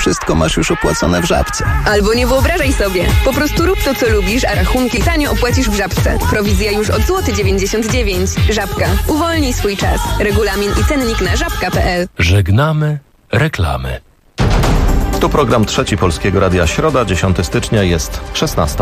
wszystko masz już opłacone w Żabce. Albo nie wyobrażaj sobie. Po prostu rób to, co lubisz, a rachunki tanio opłacisz w Żabce. Prowizja już od złoty 99 zł. Żabka. Uwolnij swój czas. Regulamin i cennik na żabka.pl. Żegnamy reklamy. Tu program Trzeci Polskiego Radia. Środa, 10 stycznia, jest 16.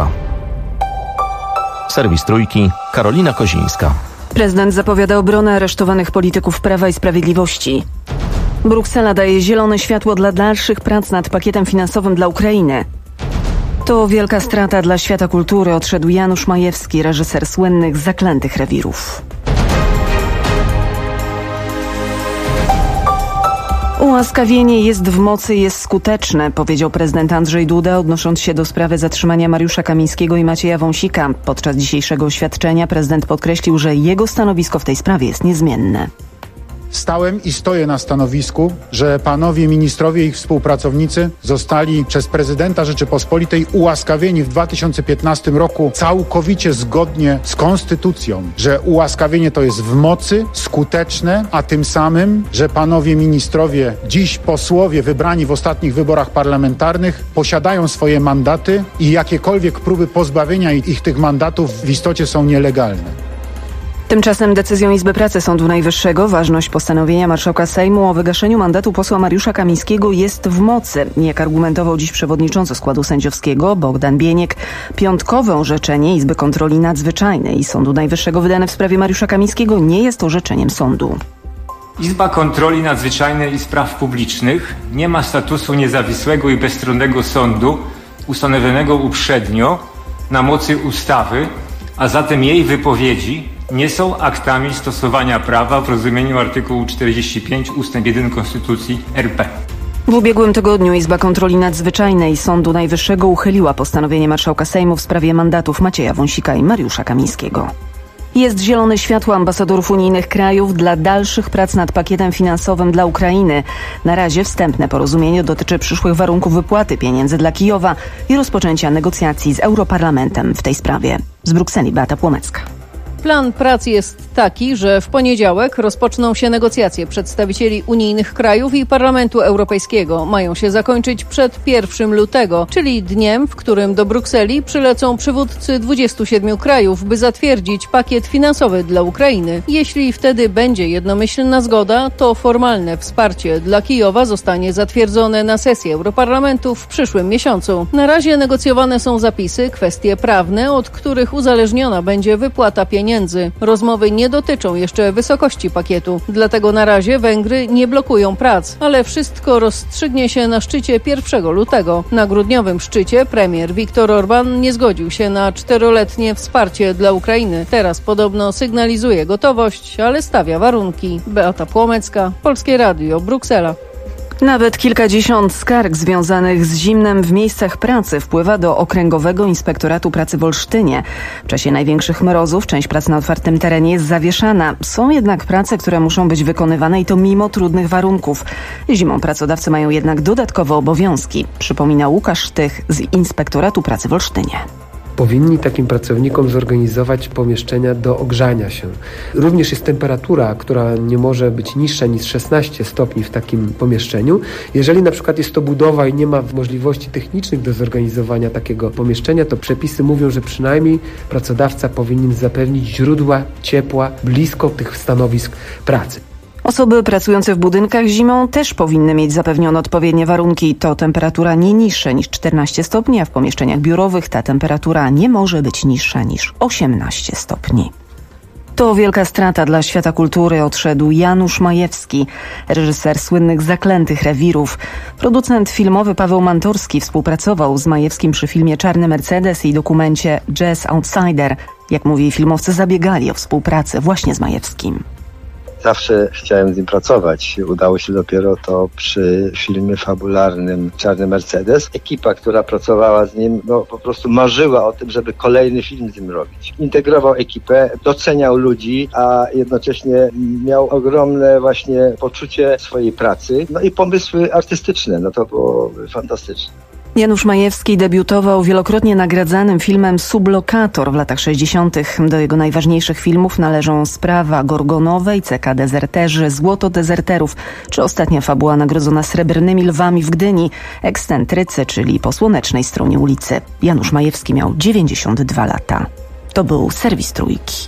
Serwis Trójki, Karolina Kozińska. Prezydent zapowiada obronę aresztowanych polityków Prawa i Sprawiedliwości. Bruksela daje zielone światło dla dalszych prac nad pakietem finansowym dla Ukrainy. To wielka strata dla świata kultury. Odszedł Janusz Majewski, reżyser słynnych Zaklętych rewirów. Ułaskawienie jest w mocy, jest skuteczne, powiedział prezydent Andrzej Duda, odnosząc się do sprawy zatrzymania Mariusza Kamińskiego i Macieja Wąsika. Podczas dzisiejszego oświadczenia prezydent podkreślił, że jego stanowisko w tej sprawie jest niezmienne. Stałem i stoję na stanowisku, że panowie ministrowie i ich współpracownicy zostali przez prezydenta Rzeczypospolitej ułaskawieni w 2015 roku całkowicie zgodnie z konstytucją, że ułaskawienie to jest w mocy, skuteczne, a tym samym, że panowie ministrowie, dziś posłowie wybrani w ostatnich wyborach parlamentarnych, posiadają swoje mandaty i jakiekolwiek próby pozbawienia ich tych mandatów w istocie są nielegalne. Tymczasem decyzją Izby Pracy Sądu Najwyższego ważność postanowienia marszałka Sejmu o wygaszeniu mandatu posła Mariusza Kamińskiego jest w mocy. Jak argumentował dziś przewodniczący składu sędziowskiego Bogdan Bieniek, piątkowe orzeczenie Izby Kontroli Nadzwyczajnej i Sądu Najwyższego wydane w sprawie Mariusza Kamińskiego nie jest orzeczeniem sądu. Izba Kontroli Nadzwyczajnej i Spraw Publicznych nie ma statusu niezawisłego i bezstronnego sądu ustanowionego uprzednio na mocy ustawy, a zatem jej wypowiedzi nie są aktami stosowania prawa w rozumieniu artykułu 45 ust. 1 Konstytucji RP. W ubiegłym tygodniu Izba Kontroli Nadzwyczajnej Sądu Najwyższego uchyliła postanowienie marszałka Sejmu w sprawie mandatów Macieja Wąsika i Mariusza Kamińskiego. Jest zielone światło ambasadorów unijnych krajów dla dalszych prac nad pakietem finansowym dla Ukrainy. Na razie wstępne porozumienie dotyczy przyszłych warunków wypłaty pieniędzy dla Kijowa i rozpoczęcia negocjacji z Europarlamentem w tej sprawie. Z Brukseli Beata Płomecka. Plan prac jest taki, że w poniedziałek rozpoczną się negocjacje przedstawicieli unijnych krajów i Parlamentu Europejskiego. Mają się zakończyć przed 1 lutego, czyli dniem, w którym do Brukseli przylecą przywódcy 27 krajów, by zatwierdzić pakiet finansowy dla Ukrainy. Jeśli wtedy będzie jednomyślna zgoda, to formalne wsparcie dla Kijowa zostanie zatwierdzone na sesji Europarlamentu w przyszłym miesiącu. Na razie negocjowane są zapisy, kwestie prawne, od których uzależniona będzie wypłata pieniędzy. Rozmowy nie dotyczą jeszcze wysokości pakietu, dlatego na razie Węgry nie blokują prac, ale wszystko rozstrzygnie się na szczycie 1 lutego. Na grudniowym szczycie premier Viktor Orban nie zgodził się na 4-letnie wsparcie dla Ukrainy. Teraz podobno sygnalizuje gotowość, ale stawia warunki. Beata Płomecka, Polskie Radio, Bruksela. Nawet kilkadziesiąt skarg związanych z zimnem w miejscach pracy wpływa do Okręgowego Inspektoratu Pracy w Olsztynie. W czasie największych mrozów część prac na otwartym terenie jest zawieszana. Są jednak prace, które muszą być wykonywane i to mimo trudnych warunków. Zimą pracodawcy mają jednak dodatkowe obowiązki, przypomina Łukasz Sztych z Inspektoratu Pracy w Olsztynie. Powinni takim pracownikom zorganizować pomieszczenia do ogrzania się. Również jest temperatura, która nie może być niższa niż 16 stopni w takim pomieszczeniu. Jeżeli na przykład jest to budowa i nie ma możliwości technicznych do zorganizowania takiego pomieszczenia, to przepisy mówią, że przynajmniej pracodawca powinien zapewnić źródła ciepła blisko tych stanowisk pracy. Osoby pracujące w budynkach zimą też powinny mieć zapewnione odpowiednie warunki. To temperatura nie niższa niż 14 stopni, a w pomieszczeniach biurowych ta temperatura nie może być niższa niż 18 stopni. To wielka strata dla świata kultury. Odszedł Janusz Majewski, reżyser słynnych Zaklętych rewirów. Producent filmowy Paweł Mantorski współpracował z Majewskim przy filmie Czarny Mercedes i dokumencie Jazz Outsider. Jak mówi, filmowcy zabiegali o współpracę właśnie z Majewskim. Zawsze chciałem z nim pracować. Udało się dopiero to przy filmie fabularnym Czarny Mercedes. Ekipa, która pracowała z nim, po prostu marzyła o tym, żeby kolejny film z nim robić. Integrował ekipę, doceniał ludzi, a jednocześnie miał ogromne właśnie poczucie swojej pracy. I pomysły artystyczne. To było fantastyczne. Janusz Majewski debiutował wielokrotnie nagradzanym filmem Sublokator w latach 60. Do jego najważniejszych filmów należą Sprawa Gorgonowej, CK Dezerterzy, Złoto dezerterów, czy ostatnia fabuła nagrodzona Srebrnymi Lwami w Gdyni, Ekscentrycy, czyli Po słonecznej stronie ulicy. Janusz Majewski miał 92 lata. To był serwis Trójki.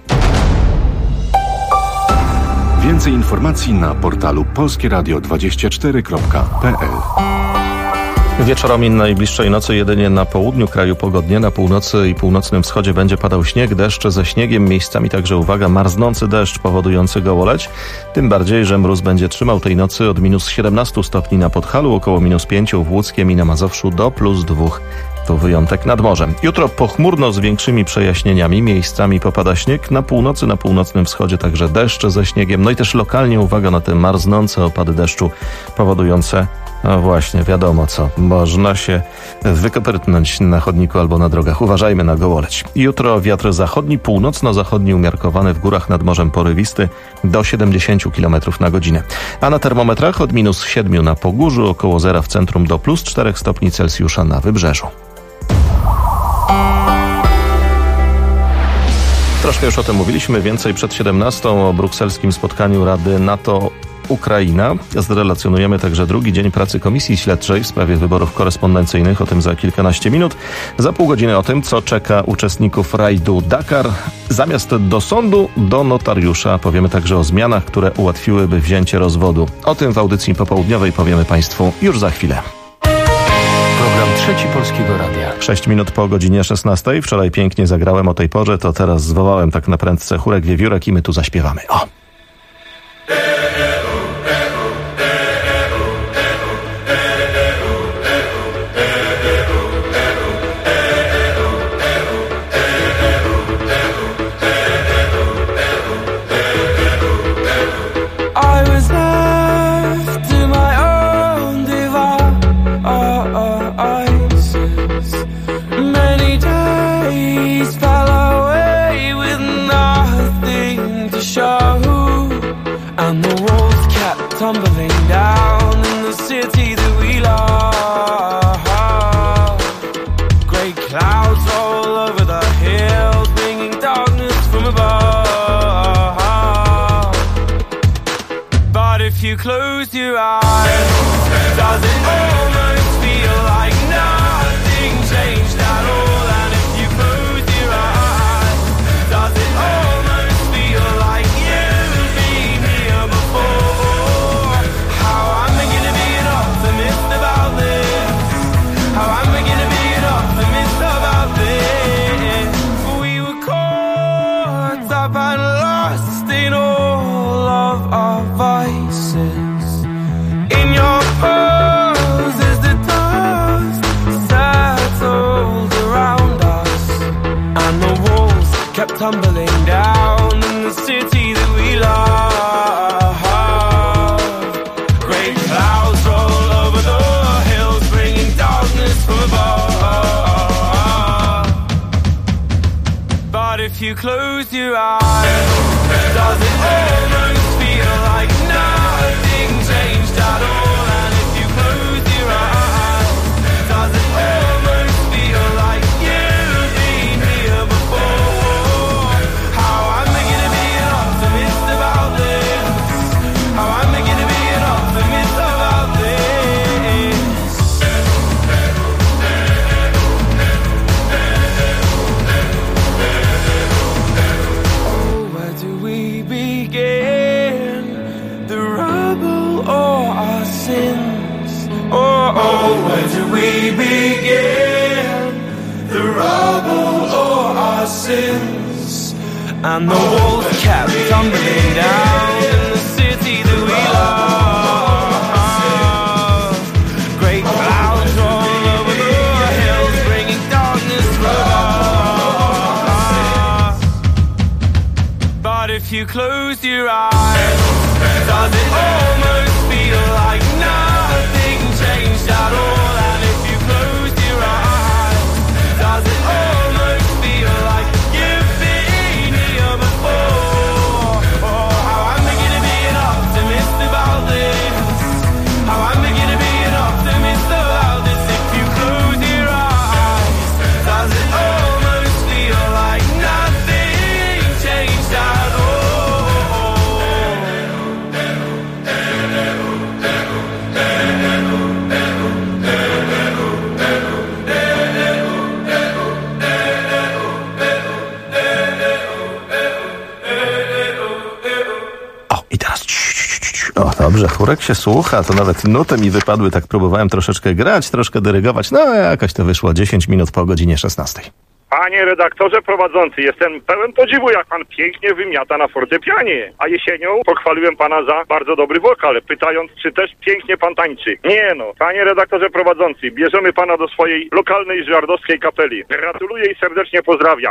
Więcej informacji na portalu polskieradio24.pl. Wieczorami najbliższej nocy jedynie na południu kraju pogodnie, na północy i północnym wschodzie będzie padał śnieg, deszcze ze śniegiem, miejscami także, uwaga, marznący deszcz powodujący gołoleć. Tym bardziej, że mróz będzie trzymał tej nocy od minus 17 stopni na Podhalu, około minus 5 w Łódzkiem i na Mazowszu do plus 2. To wyjątek nad morzem. Jutro pochmurno z większymi przejaśnieniami, miejscami popada śnieg, na północy, na północnym wschodzie także deszcze ze śniegiem, no i też lokalnie uwaga na te marznące opady deszczu powodujące, no właśnie, wiadomo co, można się wykoprytnąć na chodniku albo na drogach. Uważajmy na gołoleć. Jutro wiatr zachodni, północno-zachodni umiarkowany, w górach nad morzem porywisty do 70 km na godzinę. A na termometrach od minus 7 na Pogórzu, około zera w centrum do plus 4 stopni Celsjusza na Wybrzeżu. Troszkę już o tym mówiliśmy, więcej przed 17 o brukselskim spotkaniu Rady NATO-Ukraina. Zrelacjonujemy także drugi dzień pracy Komisji Śledczej w sprawie wyborów korespondencyjnych, o tym za kilkanaście minut. Za pół godziny o tym, co czeka uczestników rajdu Dakar. Zamiast do sądu, do notariusza. Powiemy także o zmianach, które ułatwiłyby wzięcie rozwodu. O tym w audycji popołudniowej powiemy Państwu już za chwilę. Program Trzeci Polskiego Radia. 6 minut po godzinie 16. Wczoraj pięknie zagrałem o tej porze, to teraz zwołałem tak na prędce chórek wiewiórek i my tu zaśpiewamy. O! Tumbling down in the city that we love. Great clouds all over the hills, bringing darkness from above. But if you close your eyes, does it almost feel like nothing changed at all? And if you close your eyes, does it almost feel like you've been here before? In your poses, the dust settled around us, and the walls kept tumbling down in the city that we love. Great clouds roll over the hills, bringing darkness from above. But if you close your eyes, does it almost feel like nothing changed at all? And if you close your eyes, does it almost feel like you've been here before? How am I gonna be an optimist about this? How am I gonna be an optimist about this? Oh, where do we begin? The rubble or our sins? Oh, where do we begin? The rubble or our sins? And the walls kept tumbling down in the city that we love. Great clouds all over the hills, bringing darkness from above. But if you close your eyes, does it almost feel like nothing changed at all? And if you close your eyes, does it almost feel like you've been here before? Oh, how am I gonna be an optimist about this? How am I gonna be an optimist about this if you Dobrze, chórek się słucha, to nawet nuty mi wypadły, tak próbowałem troszeczkę grać, troszkę dyrygować, no jakoś to wyszło 10 minut po godzinie 16. Panie redaktorze prowadzący, jestem pełen podziwu, jak pan pięknie wymiata na fortepianie. A jesienią pochwaliłem pana za bardzo dobry wokal, pytając, czy też pięknie pan tańczy. Nie no, panie redaktorze prowadzący, bierzemy pana do swojej lokalnej żardowskiej kapeli. Gratuluję i serdecznie pozdrawiam.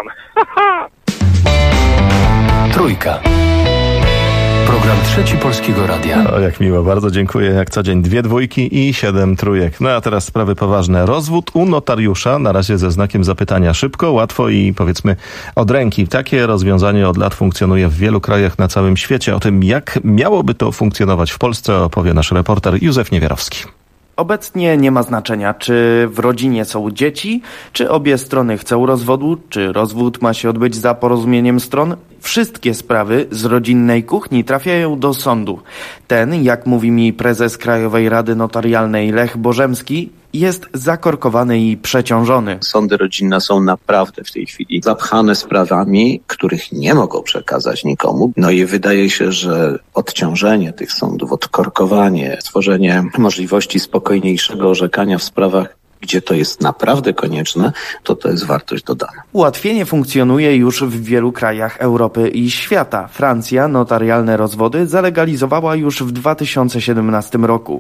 Trójka. Program Trzeci Polskiego Radia. O, jak miło, bardzo dziękuję. Jak co dzień 2 dwójki i 7 trójek. No a teraz sprawy poważne. Rozwód u notariusza, na razie ze znakiem zapytania. Szybko, łatwo i powiedzmy od ręki. Takie rozwiązanie od lat funkcjonuje w wielu krajach na całym świecie. O tym, jak miałoby to funkcjonować w Polsce, opowie nasz reporter Józef Niewierowski. Obecnie nie ma znaczenia, czy w rodzinie są dzieci, czy obie strony chcą rozwodu, czy rozwód ma się odbyć za porozumieniem stron. Wszystkie sprawy z rodzinnej kuchni trafiają do sądu. Ten, jak mówi mi prezes Krajowej Rady Notarialnej Lech Bożemski, jest zakorkowany i przeciążony. Sądy rodzinne są naprawdę w tej chwili zapchane sprawami, których nie mogą przekazać nikomu. No i wydaje się, że odciążenie tych sądów, odkorkowanie, stworzenie możliwości spokojniejszego orzekania w sprawach, gdzie to jest naprawdę konieczne, to jest wartość dodana. Ułatwienie funkcjonuje już w wielu krajach Europy i świata. Francja notarialne rozwody zalegalizowała już w 2017 roku.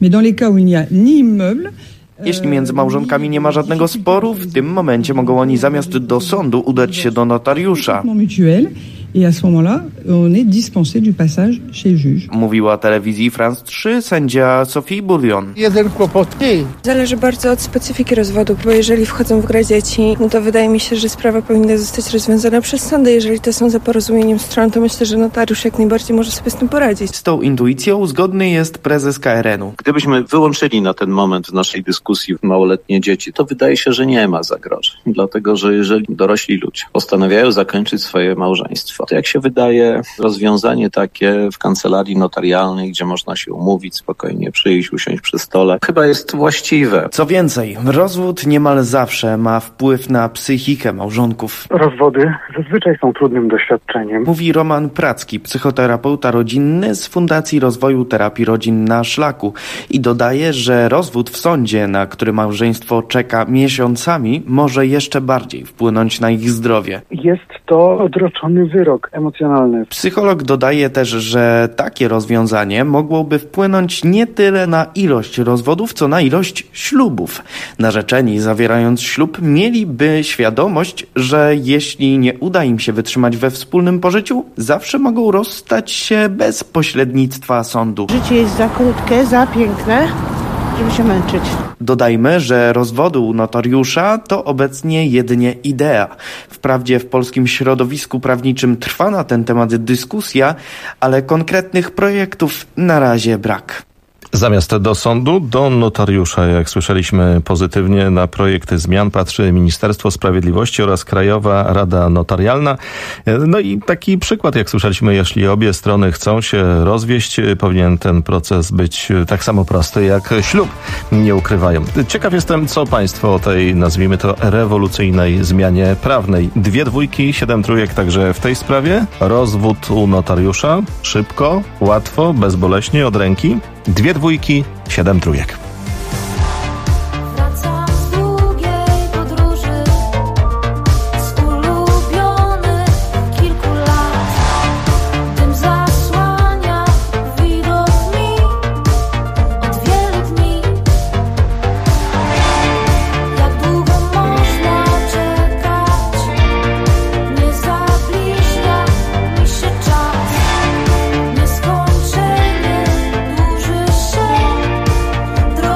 Jeśli między małżonkami nie ma żadnego sporu, w tym momencie mogą oni zamiast do sądu udać się do notariusza. Mówiła telewizji France 3 sędzia Sophie Bourdion. Zależy bardzo od specyfiki rozwodu, bo jeżeli wchodzą w grę dzieci, no to wydaje mi się, że sprawa powinna zostać rozwiązana przez sądy. Jeżeli to są za porozumieniem stron, to myślę, że notariusz jak najbardziej może sobie z tym poradzić. Z tą intuicją zgodny jest prezes KRN-u. Gdybyśmy wyłączyli na ten moment w naszej dyskusji małoletnie dzieci, to wydaje się, że nie ma zagrożeń. Dlatego, że jeżeli dorośli ludzie postanawiają zakończyć swoje małżeństwo, to jak się wydaje, rozwiązanie takie w kancelarii notarialnej, gdzie można się umówić, spokojnie przyjść, usiąść przy stole, chyba jest właściwe. Co więcej, rozwód niemal zawsze ma wpływ na psychikę małżonków. Rozwody zazwyczaj są trudnym doświadczeniem. Mówi Roman Pracki, psychoterapeuta rodzinny z Fundacji Rozwoju Terapii Rodzin na Szlaku i dodaje, że rozwód w sądzie, na który małżeństwo czeka miesiącami, może jeszcze bardziej wpłynąć na ich zdrowie. Jest to odroczony wyrok emocjonalny. Psycholog dodaje też, że takie rozwiązanie mogłoby wpłynąć nie tyle na ilość rozwodów, co na ilość ślubów. Narzeczeni, zawierając ślub, mieliby świadomość, że jeśli nie uda im się wytrzymać we wspólnym pożyciu, zawsze mogą rozstać się bez pośrednictwa sądu. Życie jest za krótkie, za piękne, żeby się męczyć. Dodajmy, że rozwody u notariusza to obecnie jedynie idea. Wprawdzie w polskim środowisku prawniczym trwa na ten temat dyskusja, ale konkretnych projektów na razie brak. Zamiast do sądu, do notariusza. Jak słyszeliśmy pozytywnie, na projekt zmian patrzy Ministerstwo Sprawiedliwości oraz Krajowa Rada Notarialna. No i taki przykład, jak słyszeliśmy, jeśli obie strony chcą się rozwieść, powinien ten proces być tak samo prosty jak ślub, nie ukrywają. Ciekaw jestem, co państwo o tej, nazwijmy to, rewolucyjnej zmianie prawnej. 2 dwójki, 7 trójek także w tej sprawie. Rozwód u notariusza. Szybko, łatwo, bezboleśnie, od ręki. 2 dwójki, 7 trójek. Droga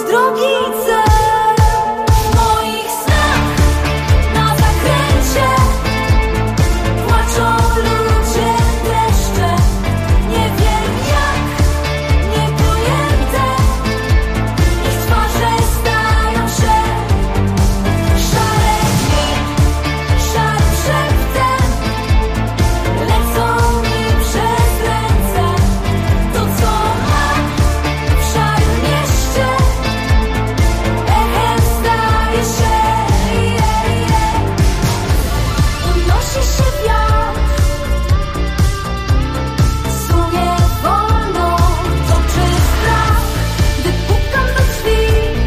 drogi cel moich snach. Na zakręcie płaczą ludzie, deszcze. Nie wiem jak, niepojęte. Ich twarze stają się szare dni, szarym szeptem lecą mi przez ręce. To co mam w szarym mieście echem staje się. Unosi się wiatr, sunie wolno, toczy strach, gdy pukam do drzwi.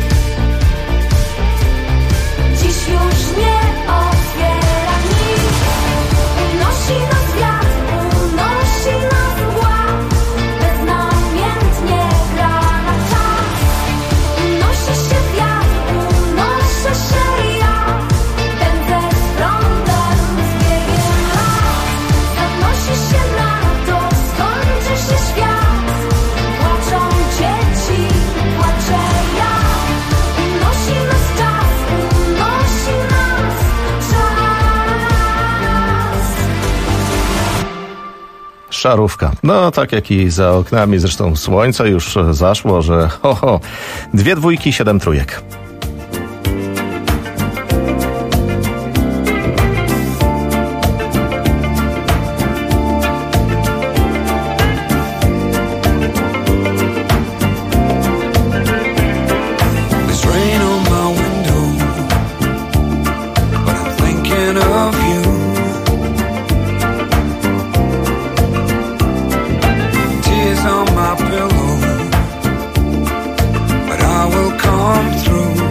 Dziś już nie otwiera nikt. Unosi nas wiatr, unosi nas mgła, beznamiętnie gra na czas. Unosi się wiatr, unoszę się ja, pędzę z prądem, z biegiem lat. Zanosi się na to, skończy się świat. Płaczą dzieci, płaczę ja. Unosi nas czas, unosi nas czas. Szarówka. No, tak jak i za oknami, zresztą słońce już zaszło, że 2 dwójki, 7 trójek. There's rain on my window, but I'm thinking of you. Tears on my pillow, but I will come through.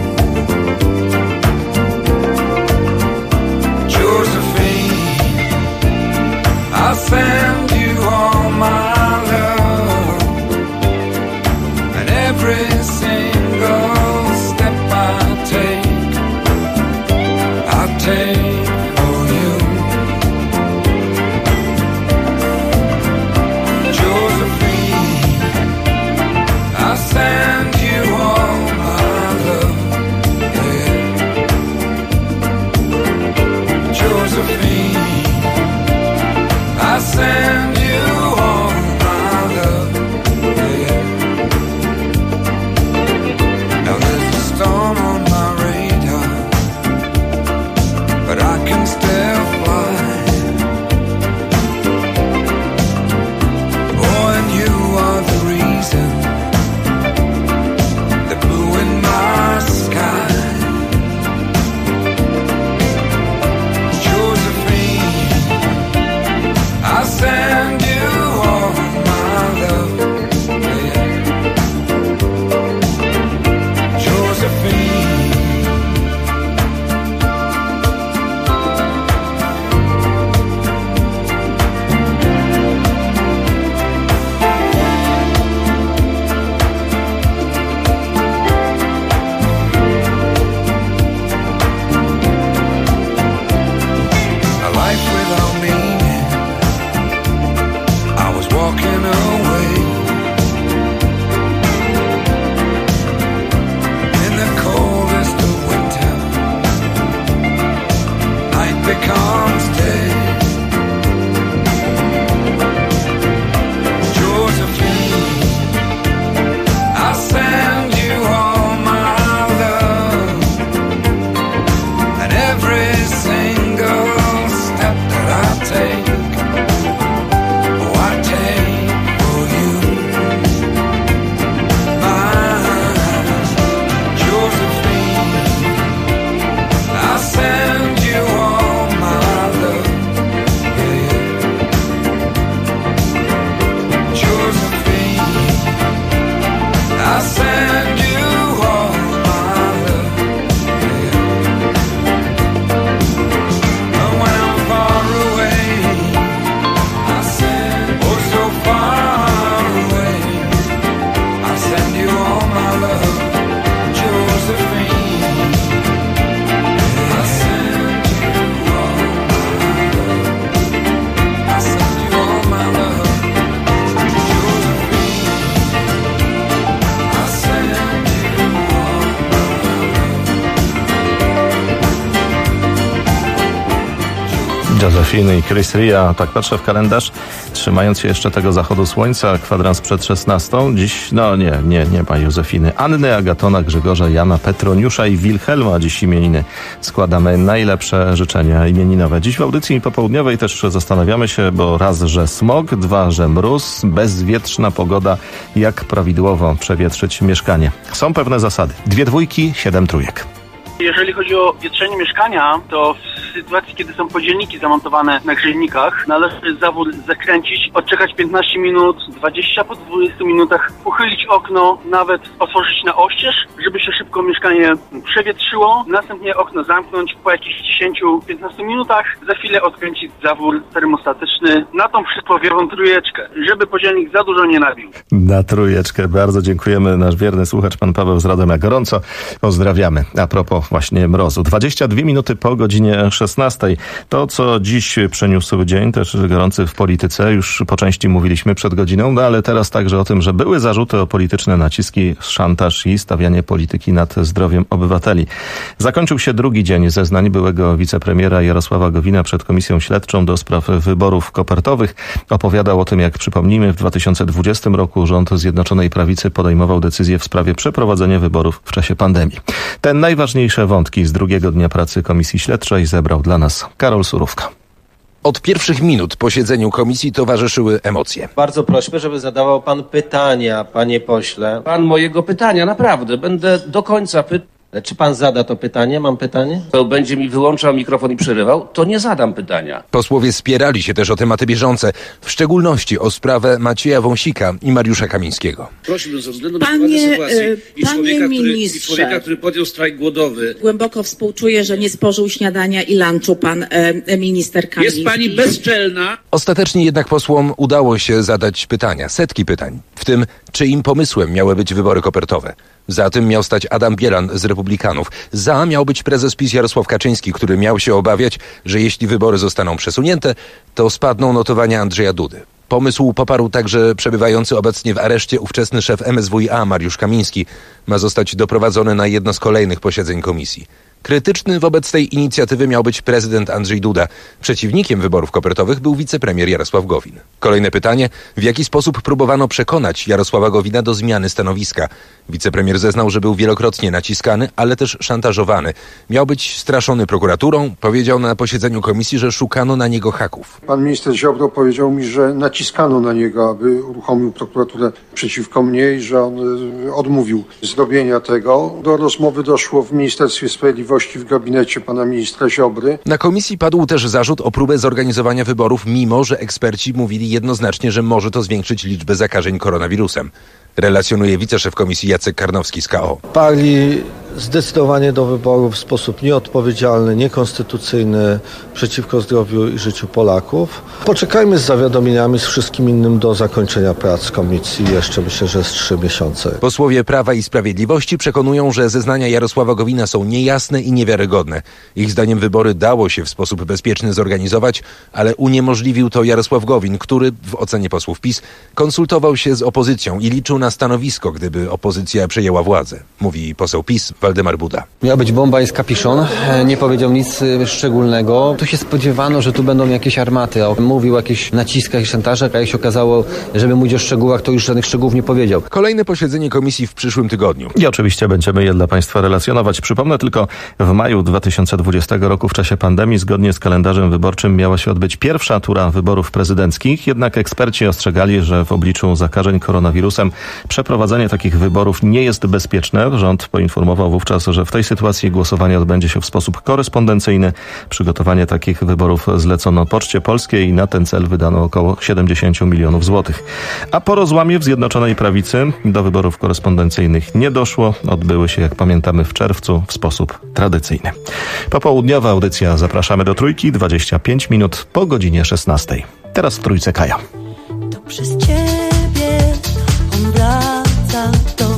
Józefiny i Chris Ria. Tak patrzę w kalendarz, trzymając się jeszcze tego zachodu słońca, kwadrans przed 16. Dziś, nie ma Józefiny. Anny, Agatona, Grzegorza, Jana, Petroniusza i Wilhelma dziś imieniny. Składamy najlepsze życzenia imieninowe. Dziś w audycji popołudniowej też zastanawiamy się, bo raz, że smog, dwa, że mróz, bezwietrzna pogoda, jak prawidłowo przewietrzyć mieszkanie. Są pewne zasady. 2 dwójki, 7 trójek. Jeżeli chodzi o wietrzenie mieszkania, to w sytuacji, kiedy są podzielniki zamontowane na grzejnikach, należy zawór zakręcić, odczekać 15 minut, 20 po 20 minutach, uchylić okno, nawet otworzyć na oścież, żeby się szybko mieszkanie przewietrzyło, następnie okno zamknąć po jakichś 10-15 minutach, za chwilę odkręcić zawór termostatyczny na tą przysłowiową trójeczkę, żeby podzielnik za dużo nie nabił. Na trójeczkę bardzo dziękujemy. Nasz wierny słuchacz, pan Paweł z Radomia, gorąco pozdrawiamy. A propos właśnie mrozu. 22 minuty po godzinie 16. To, co dziś przeniósł dzień, też gorący w polityce, już po części mówiliśmy przed godziną, ale teraz także o tym, że były zarzuty o polityczne naciski, szantaż i stawianie polityki nad zdrowiem obywateli. Zakończył się drugi dzień zeznań byłego wicepremiera Jarosława Gowina przed Komisją Śledczą do spraw wyborów kopertowych. Opowiadał o tym, jak przypomnijmy, w 2020 roku rząd Zjednoczonej Prawicy podejmował decyzję w sprawie przeprowadzenia wyborów w czasie pandemii. Ten najważniejsze wątki z drugiego dnia pracy Komisji Śledczej zebrał dla nas Karol Surówka. Od pierwszych minut posiedzeniu komisji towarzyszyły emocje. Bardzo prośmy, żeby zadawał pan pytania, panie pośle. Pan mojego pytania, naprawdę. Będę do końca pytał. Czy pan zada to pytanie? Mam pytanie? To będzie mi wyłączał mikrofon i przerywał, to nie zadam pytania. Posłowie spierali się też o tematy bieżące, w szczególności o sprawę Macieja Wąsika i Mariusza Kamińskiego. Prosiłbym ze względu na poważną sytuację i człowieka, który podjął strajk głodowy. Głęboko współczuję, że nie spożył śniadania i lunchu pan minister Kamiński. Jest pani bezczelna. Ostatecznie jednak posłom udało się zadać pytania, setki pytań, w tym czyim pomysłem miały być wybory kopertowe. Za tym miał stać Adam Bielan z Republikanów. Za miał być prezes PiS Jarosław Kaczyński, który miał się obawiać, że jeśli wybory zostaną przesunięte, to spadną notowania Andrzeja Dudy. Pomysł poparł także przebywający obecnie w areszcie ówczesny szef MSWiA Mariusz Kamiński. Ma zostać doprowadzony na jedno z kolejnych posiedzeń komisji. Krytyczny wobec tej inicjatywy miał być prezydent Andrzej Duda. Przeciwnikiem wyborów kopertowych był wicepremier Jarosław Gowin. Kolejne pytanie, w jaki sposób próbowano przekonać Jarosława Gowina do zmiany stanowiska? Wicepremier zeznał, że był wielokrotnie naciskany, ale też szantażowany. Miał być straszony prokuraturą. Powiedział na posiedzeniu komisji, że szukano na niego haków. Pan minister Ziobro powiedział mi, że naciskano na niego, aby uruchomił prokuraturę przeciwko mnie i że on odmówił zrobienia tego. Do rozmowy doszło w Ministerstwie Sprawiedliwości w gabinecie pana ministra Ziobry. Na komisji padł też zarzut o próbę zorganizowania wyborów, mimo że eksperci mówili jednoznacznie, że może to zwiększyć liczbę zakażeń koronawirusem. Relacjonuje wiceszef komisji Jacek Karnowski z KO. Pali zdecydowanie do wyborów w sposób nieodpowiedzialny, niekonstytucyjny, przeciwko zdrowiu i życiu Polaków. Poczekajmy z zawiadomieniami, z wszystkim innym do zakończenia prac komisji. Jeszcze myślę, że z 3 miesiące. Posłowie Prawa i Sprawiedliwości przekonują, że zeznania Jarosława Gowina są niejasne i niewiarygodne. Ich zdaniem wybory dało się w sposób bezpieczny zorganizować, ale uniemożliwił to Jarosław Gowin, który w ocenie posłów PiS konsultował się z opozycją i liczył na stanowisko, gdyby opozycja przejęła władzę, mówi poseł PiS Waldemar Buda. Miała być bomba i kapiszon, nie powiedział nic szczególnego. Tu się spodziewano, że tu będą jakieś armaty. Mówił o jakichś naciskach i szantażach, a jak się okazało, żeby mówić o szczegółach, to już żadnych szczegółów nie powiedział. Kolejne posiedzenie komisji w przyszłym tygodniu. I oczywiście będziemy je dla Państwa relacjonować. Przypomnę tylko, w maju 2020 roku w czasie pandemii zgodnie z kalendarzem wyborczym miała się odbyć pierwsza tura wyborów prezydenckich, jednak eksperci ostrzegali, że w obliczu zakażeń koronawirusem przeprowadzenie takich wyborów nie jest bezpieczne. Rząd poinformował wówczas, że w tej sytuacji głosowanie odbędzie się w sposób korespondencyjny. Przygotowanie takich wyborów zlecono Poczcie Polskiej i na ten cel wydano około 70 milionów złotych. A po rozłamie w Zjednoczonej Prawicy do wyborów korespondencyjnych nie doszło. Odbyły się, jak pamiętamy, w czerwcu w sposób tradycyjny. Popołudniowa audycja Zapraszamy do Trójki, 25 minut po godzinie 16. Teraz w Trójce Kaja. To przez ciebie on wraca do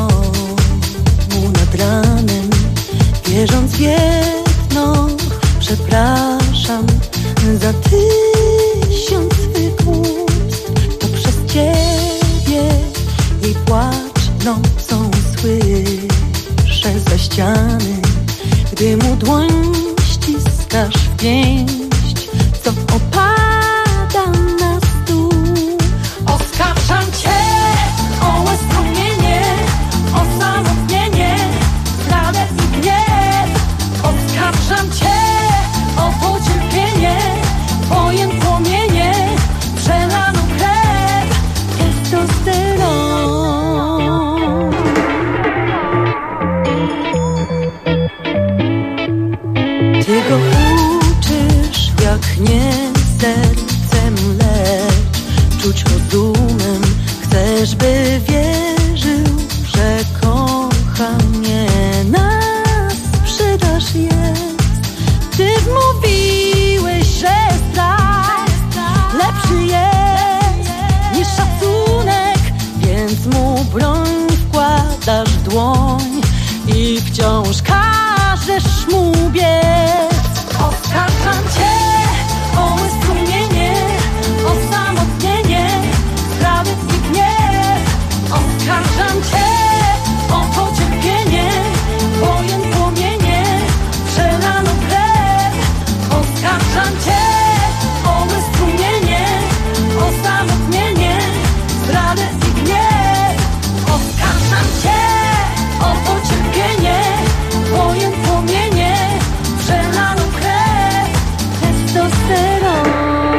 domu nad ranem, wierząc w jedno, przepraszam za 1000 swych ust. To przez ciebie jej płacz nocą słyszę za ściany, gdy mu dłoń ściskasz w pięść, Ty go uczysz, jak nie sercem, lecz czuć rozumem. Chcesz, by wierzył, że kocha mnie. Nas przydasz jest. Ty wmówiłeś, że strach lepszy jest niż szacunek, więc mu broń wkładasz w dłoń i wciąż każesz mu biec. Oskarżam cię o strumienie, o samotnienie, sprawiedliwy gniew. Oskarżam cię o pocierpienie, wojen płomienie, przelaną krew. Oskarżam cię o strumienie, o samotnienie, zdradę i gniew. Oskarżam cię o pocierpienie, wojen płomienie, przelaną krew, testosteron.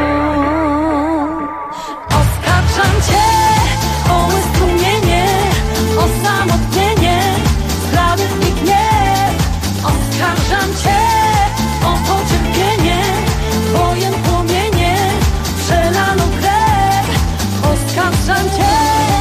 Oskarżam cię o strumienie, o samotnienie, zdradę i gniew. Oskarżam cię o pocierpienie, wojen płomienie, przelaną krew. Oskarżam cię.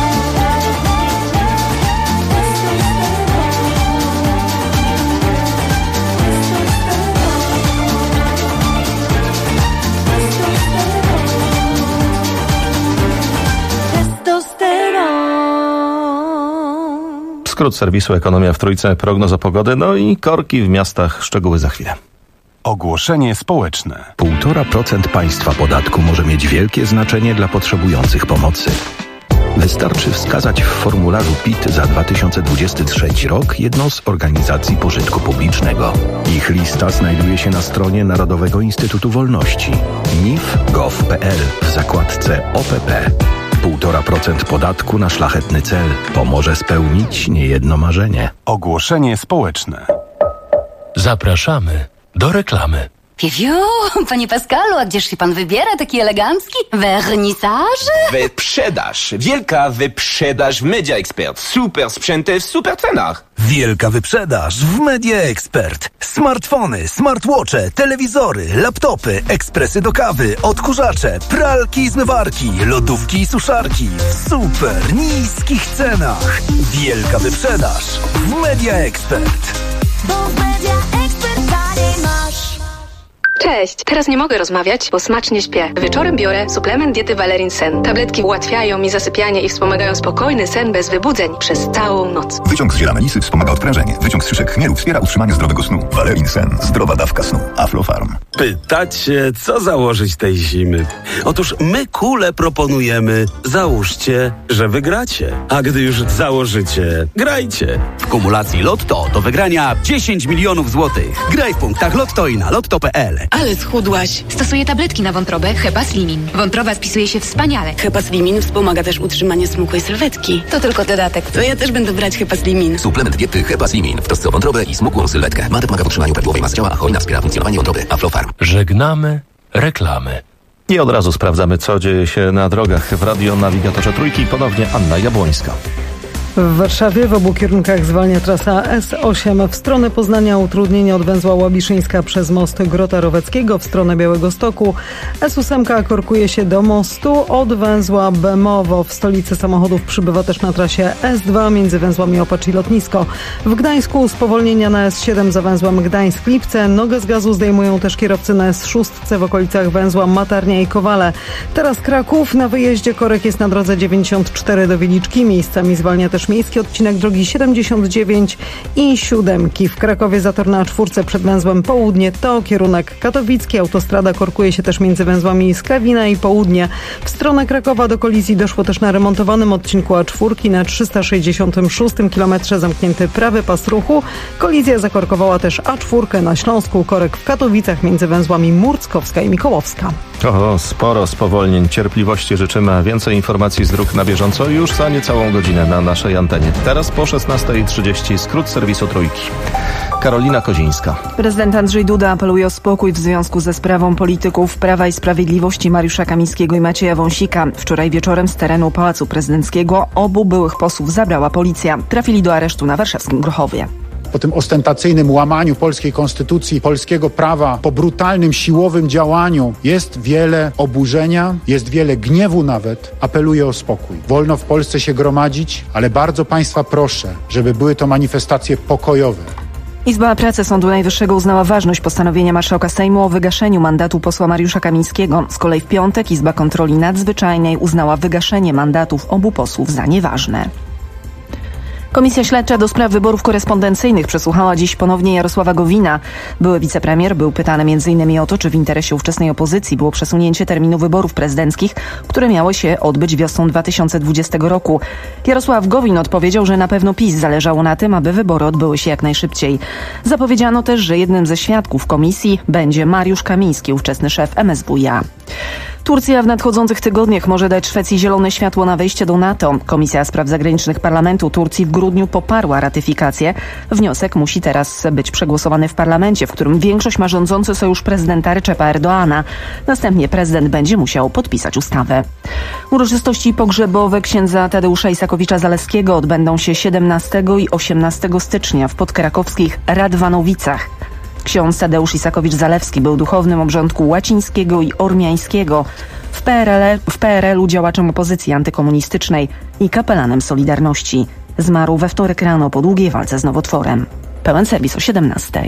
Skrót serwisu Ekonomia w Trójce, prognoza pogody, no i korki w miastach. Szczegóły za chwilę. Ogłoszenie społeczne. 1,5% państwa podatku może mieć wielkie znaczenie dla potrzebujących pomocy. Wystarczy wskazać w formularzu PIT za 2023 rok jedną z organizacji pożytku publicznego. Ich lista znajduje się na stronie Narodowego Instytutu Wolności nif.gov.pl w zakładce OPP. 1,5% podatku na szlachetny cel pomoże spełnić niejedno marzenie. Ogłoszenie społeczne. Zapraszamy do reklamy. Piu, panie Pascalu, a gdzież się pan wybiera taki elegancki? Wernisaż? Wyprzedaż. Wielka wyprzedaż w Media Expert. Super sprzęty w super cenach. Wielka wyprzedaż w Media Expert. Smartfony, smartwatche, telewizory, laptopy, ekspresy do kawy, odkurzacze, pralki i zmywarki, lodówki i suszarki w super niskich cenach. Wielka wyprzedaż w Media Expert. Bo w Media Expert dalej masz. Cześć, teraz nie mogę rozmawiać, bo smacznie śpię. Wieczorem biorę suplement diety Valerin Sen. Tabletki ułatwiają mi zasypianie i wspomagają spokojny sen bez wybudzeń przez całą noc. Wyciąg z ziela melisy wspomaga odprężenie. Wyciąg z szyszek chmielu wspiera utrzymanie zdrowego snu. Valerin Sen. Zdrowa dawka snu. Aflofarm. Pytacie, co założyć tej zimy? Otóż my kule proponujemy. Załóżcie, że wygracie. A gdy już założycie, grajcie. W kumulacji Lotto do wygrania 10 milionów złotych. Graj w punktach Lotto i na lotto.pl. Ale schudłaś. Stosuję tabletki na wątrobę Hepaslimin. Wątroba spisuje się wspaniale. Hepaslimin wspomaga też utrzymanie smukłej sylwetki. To tylko dodatek. To ja też będę brać Hepaslimin. Suplement diety Hepaslimin w trosce o wątrobę i smukłą sylwetkę. Ma pomaga w utrzymaniu prawidłowej masy ciała, a hojna wspiera funkcjonowanie wątroby. Aflofarm. Żegnamy reklamy. I od razu sprawdzamy, co dzieje się na drogach. W radionawigatorze Trójki ponownie Anna Jabłońska. W Warszawie w obu kierunkach zwalnia trasa S8 w stronę Poznania, utrudnienia od węzła Łabiszyńska przez most Grota Roweckiego w stronę Białegostoku. S8 korkuje się do mostu od węzła Bemowo. W stolicy samochodów przybywa też na trasie S2 między węzłami Opacz i Lotnisko. W Gdańsku spowolnienia na S7 za węzłem Gdańsk-Lipce. Nogę z gazu zdejmują też kierowcy na S6 w okolicach węzła Matarnia i Kowale. Teraz Kraków. Na wyjeździe korek jest na drodze 94 do Wieliczki. Miejscami zwalnia też miejski odcinek drogi 79 i 7. W Krakowie zator na A4 przed węzłem Południe to kierunek katowicki. Autostrada korkuje się też między węzłami Skawina i Południe. W stronę Krakowa do kolizji doszło też na remontowanym odcinku A4 na 366 km zamknięty prawy pas ruchu. Kolizja zakorkowała też A4 na Śląsku. Korek w Katowicach między węzłami Murckowska i Mikołowska. Sporo spowolnień. Cierpliwości życzymy, a więcej informacji z dróg na bieżąco już za niecałą godzinę na naszej antenie. Teraz po 16:30 skrót serwisu Trójki. Karolina Kozińska. Prezydent Andrzej Duda apeluje o spokój w związku ze sprawą polityków Prawa i Sprawiedliwości Mariusza Kamińskiego i Macieja Wąsika. Wczoraj wieczorem z terenu Pałacu Prezydenckiego obu byłych posłów zabrała policja. Trafili do aresztu na warszawskim Grochowie. Po tym ostentacyjnym łamaniu polskiej konstytucji, polskiego prawa, po brutalnym, siłowym działaniu jest wiele oburzenia, jest wiele gniewu nawet. Apeluję o spokój. Wolno w Polsce się gromadzić, ale bardzo Państwa proszę, żeby były to manifestacje pokojowe. Izba Pracy Sądu Najwyższego uznała ważność postanowienia marszałka Sejmu o wygaszeniu mandatu posła Mariusza Kamińskiego. Z kolei w piątek Izba Kontroli Nadzwyczajnej uznała wygaszenie mandatów obu posłów za nieważne. Komisja Śledcza do spraw wyborów korespondencyjnych przesłuchała dziś ponownie Jarosława Gowina. Były wicepremier był pytany m.in. o to, czy w interesie ówczesnej opozycji było przesunięcie terminu wyborów prezydenckich, które miały się odbyć wiosną 2020 roku. Jarosław Gowin odpowiedział, że na pewno PiS zależało na tym, aby wybory odbyły się jak najszybciej. Zapowiedziano też, że jednym ze świadków komisji będzie Mariusz Kamiński, ówczesny szef MSWiA. Turcja w nadchodzących tygodniach może dać Szwecji zielone światło na wejście do NATO. Komisja Spraw Zagranicznych Parlamentu Turcji w grudniu poparła ratyfikację. Wniosek musi teraz być przegłosowany w parlamencie, w którym większość ma rządzący sojusz prezydenta Recepa Erdoğana. Następnie prezydent będzie musiał podpisać ustawę. Uroczystości pogrzebowe księdza Tadeusza Isakowicza-Zaleskiego odbędą się 17 i 18 stycznia w podkrakowskich Radwanowicach. Ksiądz Tadeusz Isakowicz-Zalewski był duchownym obrządku łacińskiego i ormiańskiego. W PRL-u działaczem opozycji antykomunistycznej i kapelanem Solidarności. Zmarł we wtorek rano po długiej walce z nowotworem. Pełen serwis o 17:00.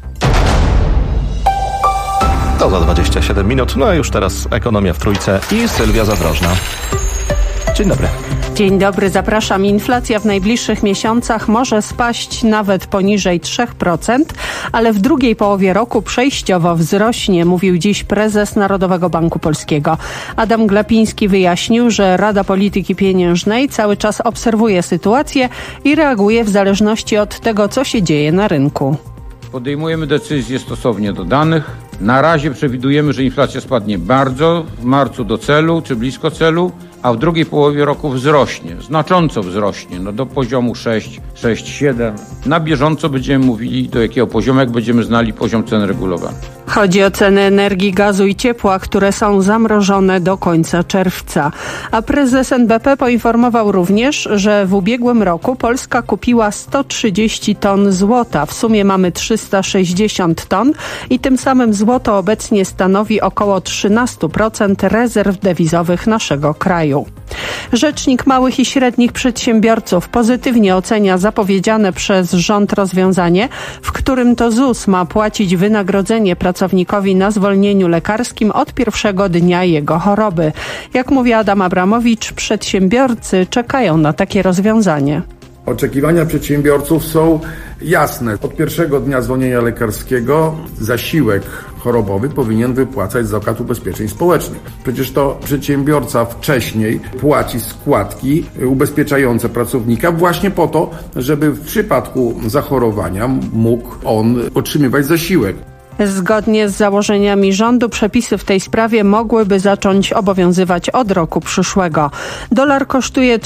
To za 27 minut. No a już teraz ekonomia w trójce i Sylwia Zadrożna. Dzień dobry. Dzień dobry, zapraszam. Inflacja w najbliższych miesiącach może spaść nawet poniżej 3%, ale w drugiej połowie roku przejściowo wzrośnie, mówił dziś prezes Narodowego Banku Polskiego. Adam Glapiński wyjaśnił, że Rada Polityki Pieniężnej cały czas obserwuje sytuację i reaguje w zależności od tego, co się dzieje na rynku. Podejmujemy decyzje stosownie do danych. Na razie przewidujemy, że inflacja spadnie bardzo w marcu do celu czy blisko celu, a w drugiej połowie roku wzrośnie, znacząco wzrośnie, do poziomu 6,7. Na bieżąco będziemy mówili, do jakiego poziomu, jak będziemy znali poziom cen regulowanych. Chodzi o ceny energii, gazu i ciepła, które są zamrożone do końca czerwca. A prezes NBP poinformował również, że w ubiegłym roku Polska kupiła 130 ton złota. W sumie mamy 360 ton i tym samym złoto obecnie stanowi około 13% rezerw dewizowych naszego kraju. Rzecznik małych i średnich przedsiębiorców pozytywnie ocenia zapowiedziane przez rząd rozwiązanie, w którym to ZUS ma płacić wynagrodzenie pracownikowi na zwolnieniu lekarskim od pierwszego dnia jego choroby. Jak mówi Adam Abramowicz, przedsiębiorcy czekają na takie rozwiązanie. Oczekiwania przedsiębiorców są jasne. Od pierwszego dnia zwolnienia lekarskiego zasiłek chorobowy powinien wypłacać Zakład Ubezpieczeń Społecznych. Przecież to przedsiębiorca wcześniej płaci składki ubezpieczające pracownika właśnie po to, żeby w przypadku zachorowania mógł on otrzymywać zasiłek. Zgodnie z założeniami rządu przepisy w tej sprawie mogłyby zacząć obowiązywać od roku przyszłego. Dolar kosztuje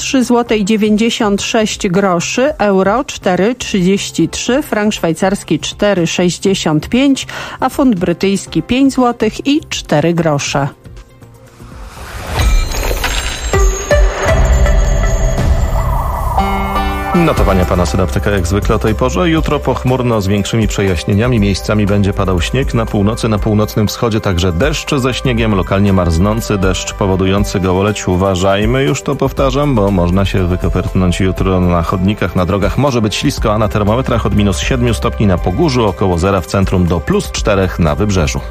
3,96 zł, euro 4,33, frank szwajcarski 4,65, a funt brytyjski 5 zł i 4 grosze. Notowania pana synoptyka jak zwykle o tej porze. Jutro pochmurno z większymi przejaśnieniami. Miejscami będzie padał śnieg. Na północy, na północnym wschodzie także deszcz ze śniegiem. Lokalnie marznący deszcz powodujący gołoleć. Uważajmy, już to powtarzam, bo można się wykopertnąć jutro na chodnikach, na drogach. Może być ślisko, a na termometrach od minus 7 stopni na Pogórzu, około zera w centrum do plus 4 na Wybrzeżu.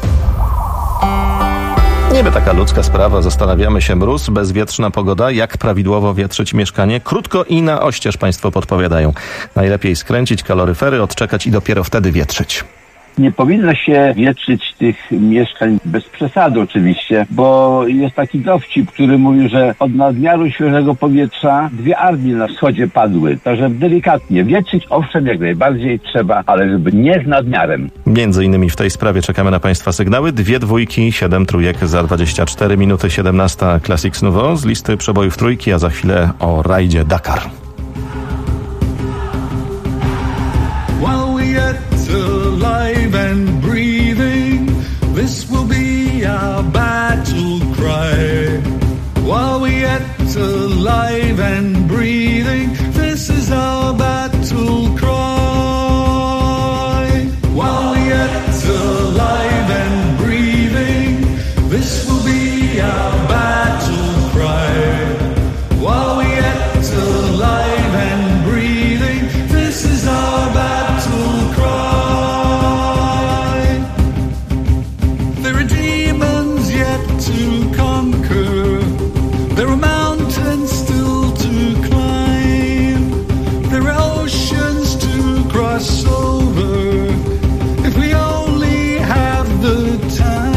Niby taka ludzka sprawa, zastanawiamy się, mróz, bezwietrzna pogoda, jak prawidłowo wietrzyć mieszkanie? Krótko i na oścież państwo podpowiadają. Najlepiej skręcić kaloryfery, odczekać i dopiero wtedy wietrzyć. Nie powinno się wietrzyć tych mieszkań bez przesady oczywiście, bo jest taki dowcip, który mówi, że od nadmiaru świeżego powietrza 2 armie na wschodzie padły. Także delikatnie wietrzyć, owszem, jak najbardziej trzeba, ale żeby nie z nadmiarem. Między innymi w tej sprawie czekamy na państwa sygnały. 2 dwójki, 7 trójek za 24 minuty, 17 Classics Nouveau z listy przebojów trójki, a za chwilę o rajdzie Dakar. While we alive and breathing. This is our battle cry. While yet alive and breathing, this will be our battle cry. While yet alive and breathing, this is our battle cry. There are demons yet to conquer. There are mountains still to climb. There are oceans to cross over. If we only have the time.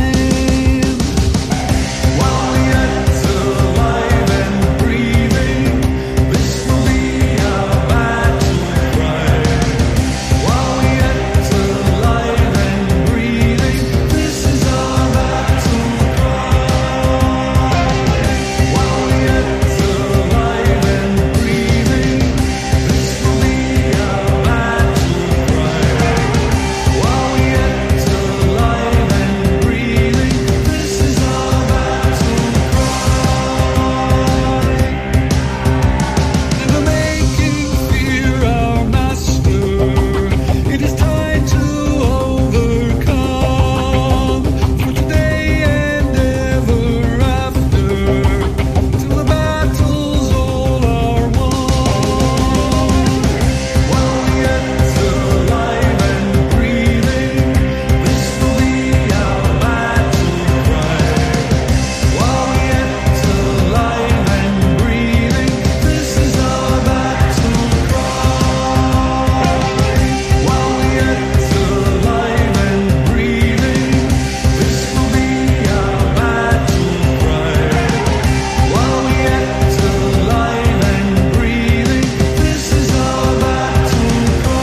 While yet alive and breathing, this will be our battle cry. While yet alive and breathing, this is our battle cry. While yet alive and breathing, this will be our battle cry. While yet alive and breathing, this is our battle cry. Never making fear our master. It is time to overcome. For today and ever after, till the battles all are won. While yet alive and breathing, this will be our battle cry. While yet alive and breathing, this is our battle cry. While yet alive and breathing, this will be our battle cry. While yet alive and breathing, this is our battle